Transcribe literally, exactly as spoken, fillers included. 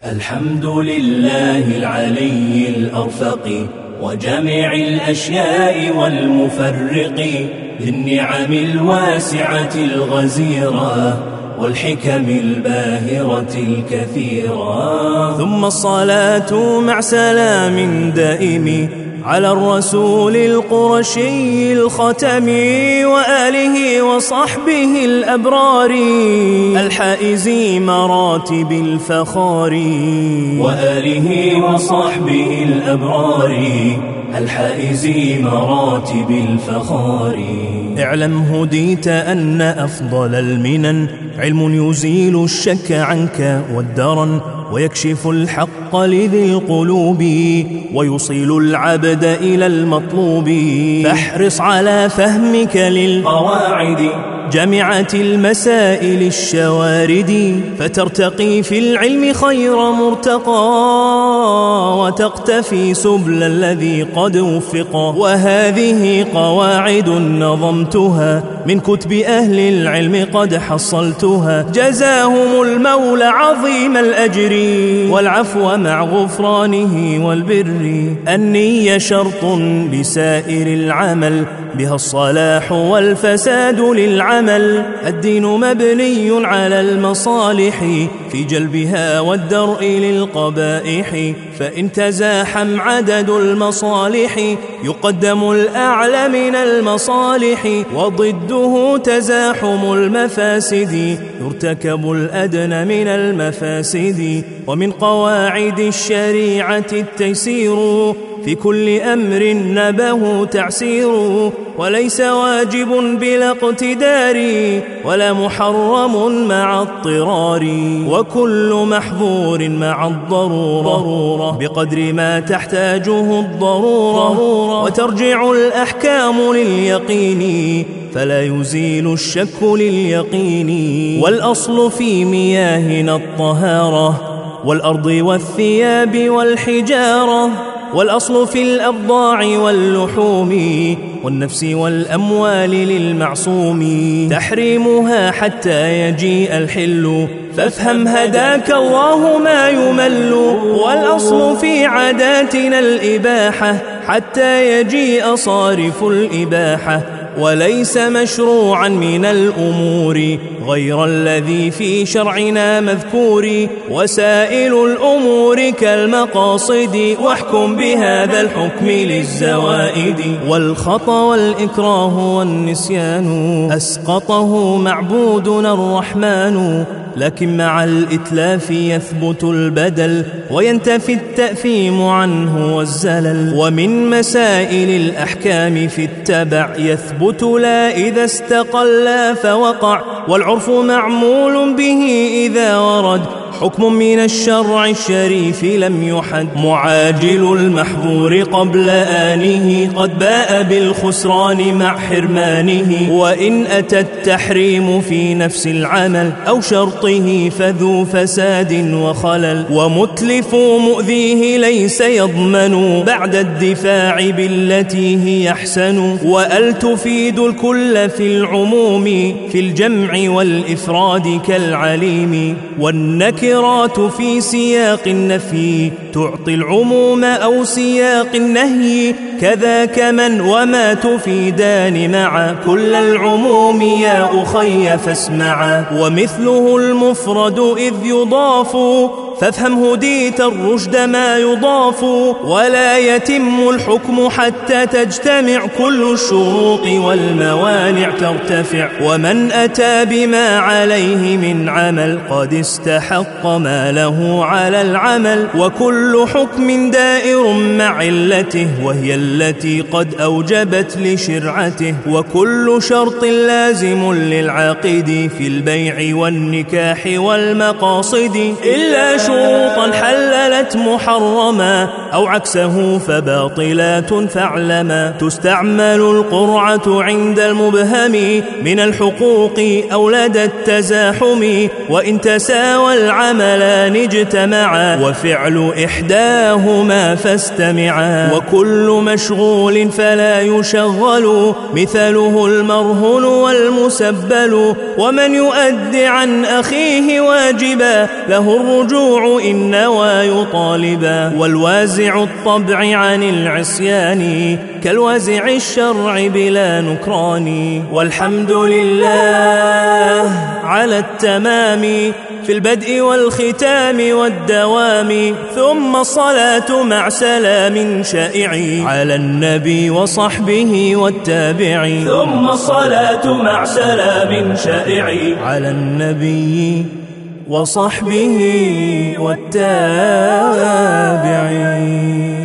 الحمد لله العلي الأرفق وجميع الأشياء والمفرق ذي النعم الواسعة الغزيرة والحكم الباهرة الكثيرة. ثم الصلاة مع سلام دائم على الرسول القرشي الختم وآله وصحبه الأبرار الحائز مراتب الفخار وآله وصحبه الأبرار الحائز مراتب الفخار. اعلم هديت أن أفضل المنن علم يزيل الشك عنك والدرن ويكشف الحق لذي القلوب ويوصل العبد إلى المطلوب. فاحرص على فهمك للقواعد جامعة المسائل الشوارد فترتقي في العلم خير مرتقى وتقتفي سبل الذي قد وفق. وهذه قواعد نظمتها من كتب أهل العلم قد حصلتها جزاهم المولى عظيم الأجر والعفو مع غفرانه والبر. النية شرط بسائر العمل بها الصلاح والفساد للعمل. الدين مبني على المصالح في جلبها والدرء للقبائح فإن تزاحم عدد المصالح يقدم الأعلى من المصالح وضده تزاحم المفاسد يرتكب الأدنى من المفاسد. ومن قواعد الشريعة التيسير في كل أمر نبه تعسير وليس واجب بلا اقتدار ولا محرم مع اضطرار وكل محظور مع الضرورة بقدر ما تحتاجه الضرورة. وترجع الأحكام لليقين فلا يزيل الشك لليقين. والأصل في مياهنا الطهارة والأرض والثياب والحجارة والأصل في الأبضاع واللحوم والنفس والأموال للمعصوم تحريمها حتى يجيء الحل فافهم هداك الله ما يمل. والأصل في عاداتنا الإباحة حتى يجيء صارف الإباحة وليس مشروعا من الأمور غير الذي في شرعنا مذكور. وسائل الأمور كالمقاصد واحكم بهذا الحكم للزوائد. والخطأ والإكراه والنسيان أسقطه معبودنا الرحمن لكن مع الإتلاف يثبت البدل وينتفي التأثيم عنه والزلل. ومن مسائل الأحكام في التبع يثبت لا إذا استقل فوقع والعرف معمول به إذا ورد حكم من الشرع الشريف لم يحد. معاجل المحظور قبل آنه قد باء بالخسران مع حرمانه وإن أتى التحريم في نفس العمل أو شرطه فذو فساد وخلل. ومتلف مؤذيه ليس يضمن بعد الدفاع بالتي هي أحسن. وأل تفيد الكل في العموم في الجمع والإفراد كالعليم. والنكرات في سياق النفي تعطي العموم أو سياق النهي كذاك من وما تفيدان مع كل العموم يا أخي فاسمعا. ومثله المفرد إذ يضاف فافهم هديت الرشد ما يضاف. ولا يتم الحكم حتى تجتمع كل الشروط والموانع ترتفع. ومن أتى بما عليه من عمل قد استحق ما له على العمل. وكل حكم دائر مع علته وهي التي قد أوجبت لشرعته. وكل شرط لازم للعاقد في البيع والنكاح والمقاصد إلا شروطا حللت محرما أو عكسه فباطلات فاعلما. تستعمل القرعة عند المبهم من الحقوق أو لدى التزاحم وإن تساوى العملان اجتمعا وفعل إحداهما فاستمعا. وكل مشغول فلا يشغل مثله المرهن والمسبل. ومن يؤدي عن أخيه واجبا له الرجوع المشروع إن نوى يطالبا، والوازع الطبع عن العصيان كالوازع الشرع بلا نكران. والحمد لله على التمام في البدء والختام والدوام، ثم الصلاة مع سلام شائع على النبي وصحبه والتابع. ثم الصلاة مع سلام شائع على النبي وصحبه والتابعين.